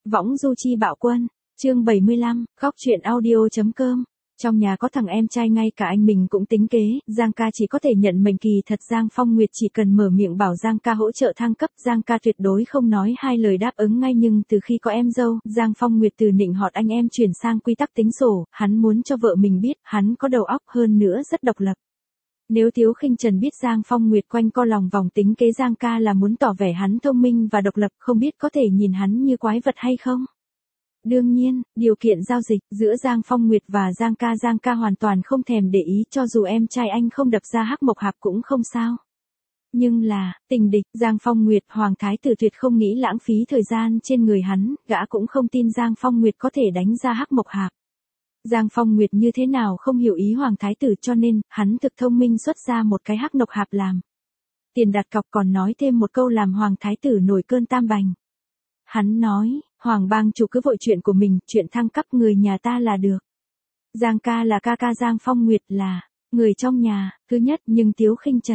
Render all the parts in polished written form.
Võng du chi bạo quân, chương 75, góc truyện audio.com. Trong nhà có thằng em trai ngay cả anh mình cũng tính kế, Giang ca chỉ có thể nhận mệnh kỳ thật. Giang Phong Nguyệt chỉ cần mở miệng bảo Giang ca hỗ trợ thăng cấp, Giang ca tuyệt đối không nói hai lời đáp ứng ngay. Nhưng từ khi có em dâu, Giang Phong Nguyệt từ nịnh họt anh em chuyển sang quy tắc tính sổ, hắn muốn cho vợ mình biết, hắn có đầu óc, hơn nữa rất độc lập. Nếu Tiếu Khinh Trần biết Giang Phong Nguyệt quanh co lòng vòng tính kế Giang ca là muốn tỏ vẻ hắn thông minh và độc lập, không biết có thể nhìn hắn như quái vật hay không? Đương nhiên, điều kiện giao dịch giữa Giang Phong Nguyệt và Giang ca hoàn toàn không thèm để ý, cho dù em trai anh không đập ra hắc mộc hạp cũng không sao. Nhưng là, tình địch, Giang Phong Nguyệt, Hoàng Thái Tử tuyệt không nghĩ lãng phí thời gian trên người hắn, gã cũng không tin Giang Phong Nguyệt có thể đánh ra hắc mộc hạp. Giang Phong Nguyệt như thế nào không hiểu ý Hoàng Thái Tử, cho nên, hắn thực thông minh xuất ra một cái hắc mộc hạp làm tiền đặt cọc, còn nói thêm một câu làm Hoàng Thái Tử nổi cơn tam bành. Hắn nói, Hoàng bang chủ cứ vội chuyện của mình, chuyện thăng cấp người nhà ta là được. Giang ca là ca ca Giang Phong Nguyệt là người trong nhà, thứ nhất, nhưng Tiếu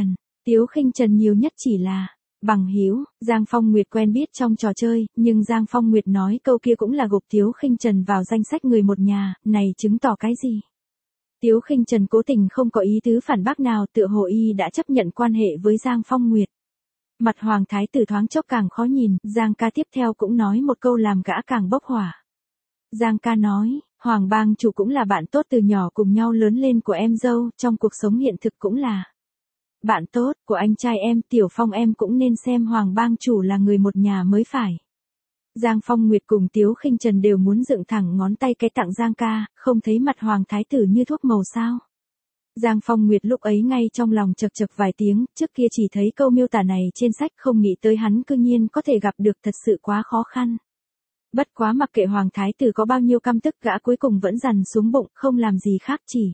Khinh Trần nhiều nhất chỉ là bằng hữu. Giang Phong Nguyệt quen biết trong trò chơi, nhưng Giang Phong Nguyệt nói câu kia cũng là gộp Tiếu Khinh Trần vào danh sách người một nhà, này chứng tỏ cái gì? Tiếu Khinh Trần cố tình không có ý tứ phản bác nào, tựa hồ y đã chấp nhận quan hệ với Giang Phong Nguyệt. Mặt Hoàng Thái Tử thoáng chốc càng khó nhìn, Giang ca tiếp theo cũng nói một câu làm gã càng bốc hỏa. Giang ca nói, Hoàng bang chủ cũng là bạn tốt từ nhỏ cùng nhau lớn lên của em dâu, trong cuộc sống hiện thực cũng là bạn tốt của anh trai em, Tiểu Phong em cũng nên xem Hoàng bang chủ là người một nhà mới phải. Giang Phong Nguyệt cùng Tiếu Khinh Trần đều muốn dựng thẳng ngón tay cái tặng Giang ca, không thấy mặt Hoàng Thái Tử như thuốc màu sao? Giang Phong Nguyệt lúc ấy ngay trong lòng chật chật vài tiếng, trước kia chỉ thấy câu miêu tả này trên sách, không nghĩ tới hắn cư nhiên có thể gặp được, thật sự quá khó khăn. Bất quá mặc kệ Hoàng Thái Tử có bao nhiêu căm tức, gã cuối cùng vẫn dằn xuống bụng, không làm gì khác chỉ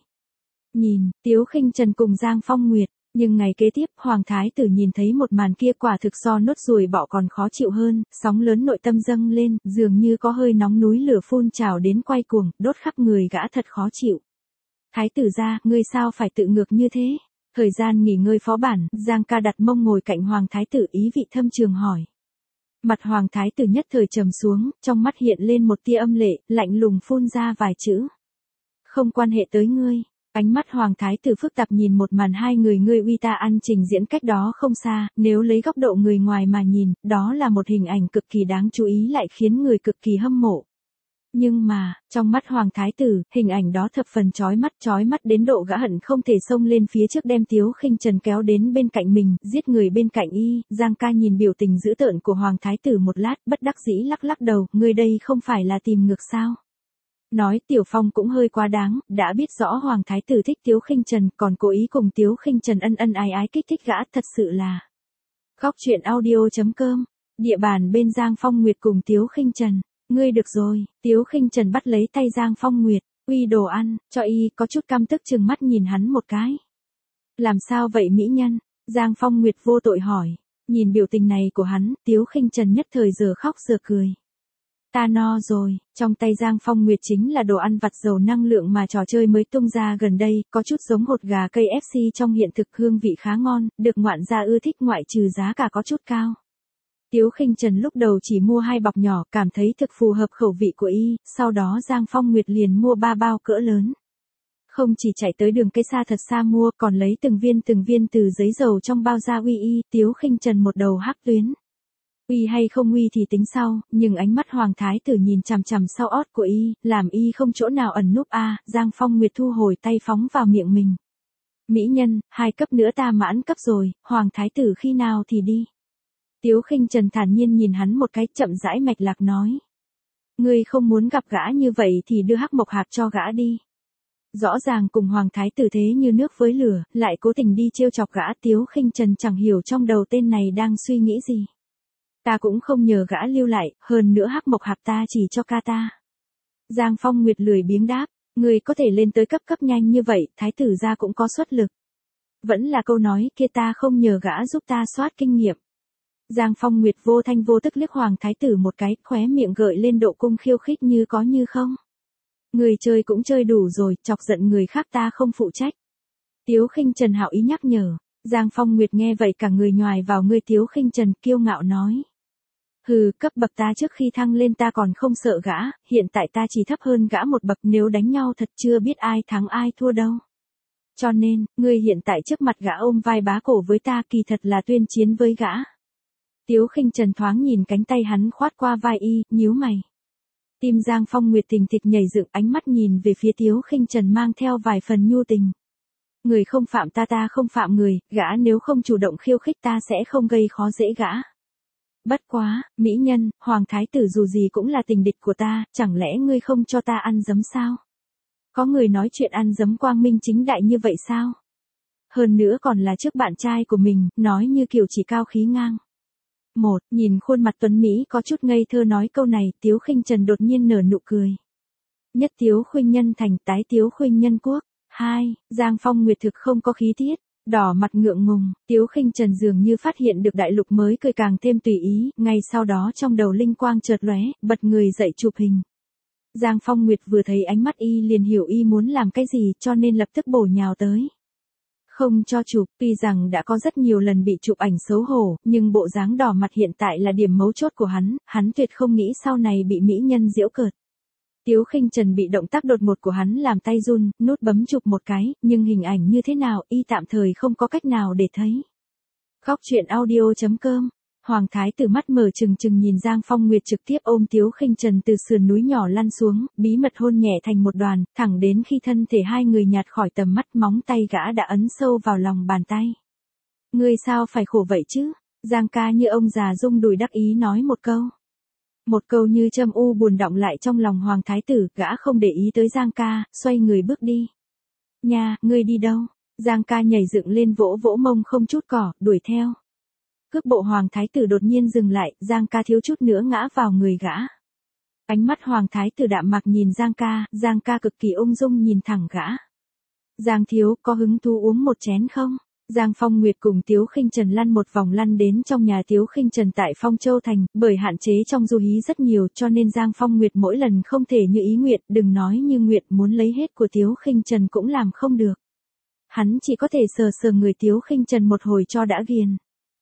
nhìn Tiếu Khinh Trần cùng Giang Phong Nguyệt. Nhưng ngày kế tiếp, Hoàng Thái Tử nhìn thấy một màn kia quả thực so nốt ruồi bọ còn khó chịu hơn, sóng lớn nội tâm dâng lên, dường như có hơi nóng núi lửa phun trào đến quay cuồng, đốt khắp người gã thật khó chịu. Thái tử gia, ngươi sao phải tự ngược như thế? Thời gian nghỉ ngơi phó bản, Giang ca đặt mông ngồi cạnh Hoàng Thái Tử, ý vị thâm trường hỏi. Mặt Hoàng Thái Tử nhất thời trầm xuống, trong mắt hiện lên một tia âm lệ, lạnh lùng phun ra vài chữ. Không quan hệ tới ngươi. Ánh mắt Hoàng Thái Tử phức tạp nhìn một màn hai người ngươi uy ta ăn trình diễn cách đó không xa, nếu lấy góc độ người ngoài mà nhìn, đó là một hình ảnh cực kỳ đáng chú ý, lại khiến người cực kỳ hâm mộ. Nhưng mà, trong mắt Hoàng Thái Tử, hình ảnh đó thập phần chói mắt đến độ gã hận không thể xông lên phía trước đem Tiếu Khinh Trần kéo đến bên cạnh mình, giết người bên cạnh y. Giang ca nhìn biểu tình dữ tợn của Hoàng Thái Tử một lát, bất đắc dĩ lắc đầu, ngươi đây không phải là tìm ngược sao? Nói Tiểu Phong cũng hơi quá đáng, đã biết rõ Hoàng Thái Tử thích Tiếu Khinh Trần, còn cố ý cùng Tiếu Khinh Trần ân ái kích thích gã, thật sự là góc truyện audio.com. Địa bàn bên Giang Phong Nguyệt cùng Tiếu Khinh Trần. Ngươi được rồi. Tiếu Khinh Trần bắt lấy tay Giang Phong Nguyệt, uy đồ ăn cho y, có chút căm tức trừng mắt nhìn hắn một cái. Làm sao vậy mỹ nhân? Giang Phong Nguyệt vô tội hỏi. Nhìn biểu tình này của hắn, Tiếu Khinh Trần nhất thời giờ khóc giờ cười. Ta no rồi. Trong tay Giang Phong Nguyệt chính là đồ ăn vặt giàu năng lượng mà trò chơi mới tung ra gần đây, có chút giống hột gà KFC trong hiện thực, hương vị khá ngon, được ngoạn gia ưa thích, ngoại trừ giá cả có chút cao. Tiếu Khinh Trần lúc đầu chỉ mua 2 bọc nhỏ, cảm thấy thực phù hợp khẩu vị của y, sau đó Giang Phong Nguyệt liền mua 3 bao cỡ lớn. Không chỉ chạy tới đường cây xa thật xa mua, còn lấy từng viên từ giấy dầu trong bao ra uy y. Tiếu Khinh Trần một đầu hắc tuyến. Uy hay không uy thì tính sau, nhưng ánh mắt Hoàng Thái Tử nhìn chằm chằm sau ót của y, làm y không chỗ nào ẩn núp a. Giang Phong Nguyệt thu hồi tay phóng vào miệng mình. Mỹ nhân, 2 cấp nữa ta mãn cấp rồi, Hoàng Thái Tử khi nào thì đi? Tiếu Khinh Trần thản nhiên nhìn hắn một cái, chậm rãi mạch lạc nói. Ngươi không muốn gặp gã như vậy thì đưa hắc mộc hạp cho gã đi. Rõ ràng cùng Hoàng Thái Tử thế như nước với lửa, lại cố tình đi trêu chọc gã. Tiếu Khinh Trần chẳng hiểu trong đầu tên này đang suy nghĩ gì. Ta cũng không nhờ gã lưu lại, hơn nữa hắc mộc hạp ta chỉ cho ca ta. Giang Phong Nguyệt lười biếng đáp, ngươi có thể lên tới cấp nhanh như vậy, Thái tử gia cũng có xuất lực. Vẫn là câu nói kia, ta không nhờ gã giúp ta soát kinh nghiệm. Giang Phong Nguyệt vô thanh vô tức liếc Hoàng Thái Tử một cái, khóe miệng gợi lên độ cung khiêu khích như có như không. Người chơi cũng chơi đủ rồi, chọc giận người khác ta không phụ trách. Tiếu Khinh Trần hảo ý nhắc nhở. Giang Phong Nguyệt nghe vậy cả người nhoài vào ngươi. Tiếu Khinh Trần kiêu ngạo nói. Hừ, cấp bậc ta trước khi thăng lên ta còn không sợ gã, hiện tại ta chỉ thấp hơn gã một bậc, nếu đánh nhau thật chưa biết ai thắng ai thua đâu. Cho nên, ngươi hiện tại trước mặt gã ôm vai bá cổ với ta kỳ thật là tuyên chiến với gã. Tiếu Khinh Trần thoáng nhìn cánh tay hắn khoát qua vai y, nhíu mày. Tim Giang Phong Nguyệt thình thịch nhảy dựng, ánh mắt nhìn về phía Tiếu Khinh Trần mang theo vài phần nhu tình. Người không phạm ta, ta không phạm người, gã nếu không chủ động khiêu khích ta sẽ không gây khó dễ gã. Bất quá, mỹ nhân, hoàng thái tử dù gì cũng là tình địch của ta, chẳng lẽ ngươi không cho ta ăn giấm sao? Có người nói chuyện ăn giấm quang minh chính đại như vậy sao? Hơn nữa còn là trước bạn trai của mình, nói như kiểu chỉ cao khí ngang. Nhìn khuôn mặt tuấn Mỹ có chút ngây thơ nói câu này, Tiếu Khinh Trần đột nhiên nở nụ cười. Nhất Tiếu khuynh nhân thành, tái Tiếu khuynh nhân quốc. 2. Giang Phong Nguyệt thực không có khí tiết, đỏ mặt ngượng ngùng, Tiếu Khinh Trần dường như phát hiện được đại lục mới cười càng thêm tùy ý, ngay sau đó trong đầu linh quang chợt lóe, bật người dậy chụp hình. Giang Phong Nguyệt vừa thấy ánh mắt y liền hiểu y muốn làm cái gì cho nên lập tức bổ nhào tới. Không cho chụp, tuy rằng đã có rất nhiều lần bị chụp ảnh xấu hổ, nhưng bộ dáng đỏ mặt hiện tại là điểm mấu chốt của hắn tuyệt không nghĩ sau này bị mỹ nhân giễu cợt. Tiếu Khinh Trần bị động tác đột ngột của hắn làm tay run, nút bấm chụp một cái, nhưng hình ảnh như thế nào y tạm thời không có cách nào để thấy. Góc truyện audio.com. Hoàng thái tử mắt mở trừng trừng nhìn Giang Phong Nguyệt trực tiếp ôm Tiếu Khinh Trần từ sườn núi nhỏ lăn xuống, bí mật hôn nhẹ thành một đoàn, thẳng đến khi thân thể hai người nhạt khỏi tầm mắt, móng tay gã đã ấn sâu vào lòng bàn tay. Ngươi sao phải khổ vậy chứ? Giang ca như ông già rung đùi đắc ý nói một câu. Một câu như châm u buồn đọng lại trong lòng hoàng thái tử, gã không để ý tới Giang ca, xoay người bước đi. Nha, ngươi đi đâu? Giang ca nhảy dựng lên vỗ vỗ mông không chút cỏ, đuổi theo. Cước bộ hoàng thái tử đột nhiên dừng lại, Giang ca thiếu chút nữa ngã vào người gã. Ánh mắt hoàng thái tử đạm mạc nhìn Giang ca cực kỳ ung dung nhìn thẳng gã. Giang thiếu, có hứng thú uống một chén không? Giang Phong Nguyệt cùng Tiếu Khinh Trần lăn một vòng lăn đến trong nhà Tiếu Khinh Trần tại Phong Châu Thành, bởi hạn chế trong du hí rất nhiều cho nên Giang Phong Nguyệt mỗi lần không thể như ý nguyện, đừng nói như nguyện muốn lấy hết của Tiếu Khinh Trần cũng làm không được. Hắn chỉ có thể sờ sờ người Tiếu Khinh Trần một hồi cho đã ghiền.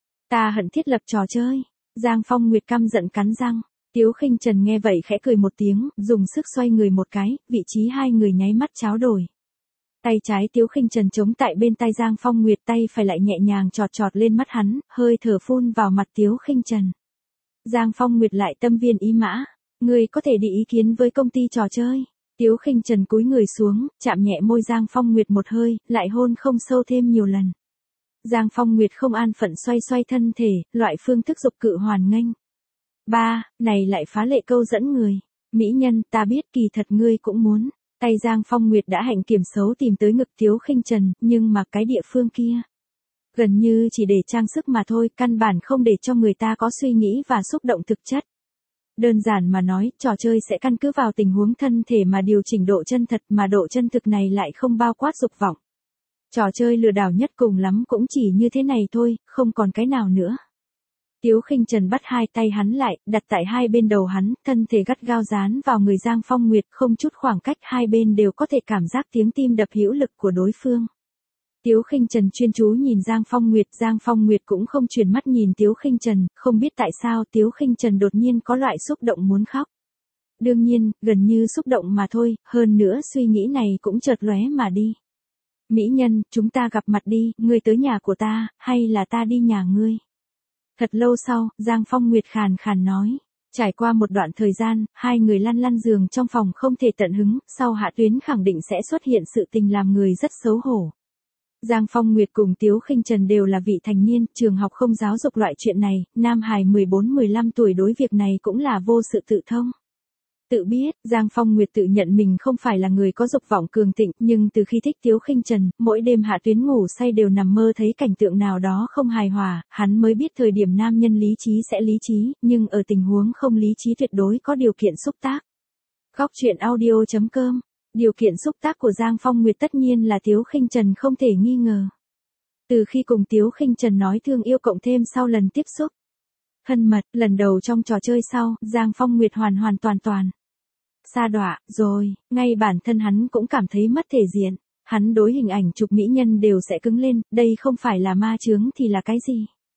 Ta hận thiết lập trò chơi. Giang Phong Nguyệt căm giận cắn răng. Tiếu Khinh Trần nghe vậy khẽ cười một tiếng, dùng sức xoay người một cái, vị trí hai người nháy mắt cháo đổi. Tay trái Tiếu Khinh Trần chống tại bên tay Giang Phong Nguyệt, tay phải lại nhẹ nhàng chọt chọt lên mắt hắn, hơi thở phun vào mặt Tiếu Khinh Trần. Giang Phong Nguyệt lại tâm viên ý mã, ngươi có thể đi ý kiến với công ty trò chơi. Tiếu Khinh Trần cúi người xuống, chạm nhẹ môi Giang Phong Nguyệt một hơi, lại hôn không sâu thêm nhiều lần. Giang Phong Nguyệt không an phận xoay xoay thân thể, loại phương thức dục cự hoàn nghênh. Này lại phá lệ câu dẫn người. Mỹ nhân, ta biết kỳ thật ngươi cũng muốn. Tay Giang Phong Nguyệt đã hạnh kiểm xấu tìm tới ngực Tiếu Khinh Trần, nhưng mà cái địa phương kia gần như chỉ để trang sức mà thôi, căn bản không để cho người ta có suy nghĩ và xúc động thực chất. Đơn giản mà nói, trò chơi sẽ căn cứ vào tình huống thân thể mà điều chỉnh độ chân thật, mà độ chân thực này lại không bao quát dục vọng. Trò chơi lừa đảo nhất cùng lắm cũng chỉ như thế này thôi, không còn cái nào nữa. Tiếu Khinh Trần bắt hai tay hắn lại, đặt tại hai bên đầu hắn, thân thể gắt gao dán vào người Giang Phong Nguyệt, không chút khoảng cách, hai bên đều có thể cảm giác tiếng tim đập hữu lực của đối phương. Tiếu Khinh Trần chuyên chú nhìn Giang Phong Nguyệt cũng không chuyển mắt nhìn Tiếu Khinh Trần, không biết tại sao Tiếu Khinh Trần đột nhiên có loại xúc động muốn khóc. Đương nhiên, gần như xúc động mà thôi, hơn nữa suy nghĩ này cũng chợt lóe mà đi. Mỹ nhân, chúng ta gặp mặt đi, ngươi tới nhà của ta, hay là ta đi nhà ngươi? Thật lâu sau, Giang Phong Nguyệt khàn khàn nói. Trải qua một đoạn thời gian, hai người lăn giường trong phòng không thể tận hứng, sau hạ tuyến khẳng định sẽ xuất hiện sự tình làm người rất xấu hổ. Giang Phong Nguyệt cùng Tiếu Khinh Trần đều là vị thành niên, trường học không giáo dục loại chuyện này, nam hài 14-15 tuổi đối việc này cũng là vô sự tự thông. Tự biết, Giang Phong Nguyệt tự nhận mình không phải là người có dục vọng cường thịnh, nhưng từ khi thích Tiếu Khinh Trần, mỗi đêm hạ tuyến ngủ say đều nằm mơ thấy cảnh tượng nào đó không hài hòa, hắn mới biết thời điểm nam nhân lý trí sẽ lý trí, nhưng ở tình huống không lý trí tuyệt đối có điều kiện xúc tác. Góc truyện audio.com. Điều kiện xúc tác của Giang Phong Nguyệt tất nhiên là Tiếu Khinh Trần không thể nghi ngờ. Từ khi cùng Tiếu Khinh Trần nói thương yêu cộng thêm sau lần tiếp xúc thân mật, lần đầu trong trò chơi sau, Giang Phong Nguyệt hoàn toàn sa đọa, rồi, ngay bản thân hắn cũng cảm thấy mất thể diện. Hắn đối hình ảnh chụp mỹ nhân đều sẽ cứng lên, đây không phải là ma chướng thì là cái gì?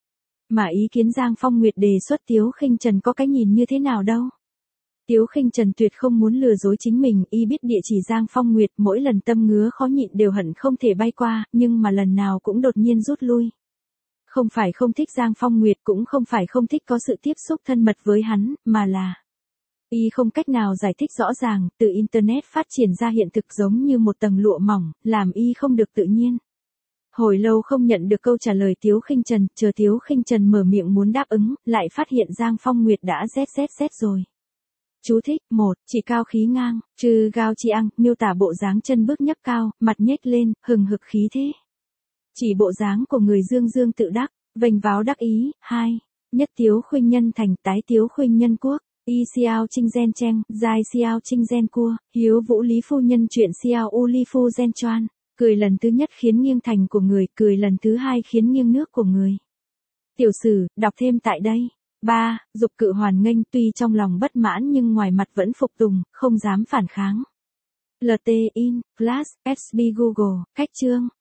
Mà ý kiến Giang Phong Nguyệt đề xuất Tiếu Khinh Trần có cái nhìn như thế nào đâu. Tiếu Khinh Trần tuyệt không muốn lừa dối chính mình, y biết địa chỉ Giang Phong Nguyệt, mỗi lần tâm ngứa khó nhịn đều hận không thể bay qua, nhưng mà lần nào cũng đột nhiên rút lui. Không phải không thích Giang Phong Nguyệt, cũng không phải không thích có sự tiếp xúc thân mật với hắn, mà là y không cách nào giải thích rõ ràng, từ Internet phát triển ra hiện thực giống như một tầng lụa mỏng, làm y không được tự nhiên. Hồi lâu không nhận được câu trả lời Tiếu Khinh Trần, chờ Tiếu Khinh Trần mở miệng muốn đáp ứng, lại phát hiện Giang Phong Nguyệt đã ZZZ rồi. Chú thích, 1, chỉ cao khí ngang, trừ gao chi ăn, miêu tả bộ dáng chân bước nhấc cao, mặt nhếch lên, hừng hực khí thế. Chỉ bộ dáng của người dương dương tự đắc, vênh váo đắc ý. 2, nhất Tiếu Khuynh Nhân thành, tái Tiếu Khuynh Nhân quốc. Y xiao trinh gen cheng, dài xiao trinh gen cua, hiếu vũ lý phu nhân chuyện xiao u li phu gen choan. Cười lần thứ nhất khiến nghiêng thành của người, cười lần thứ hai khiến nghiêng nước của người. Tiểu sử, đọc thêm tại đây. 3. Dục cự hoàn nghênh, tuy trong lòng bất mãn nhưng ngoài mặt vẫn phục tùng, không dám phản kháng. LT in, Flash, SB Google, cách chương.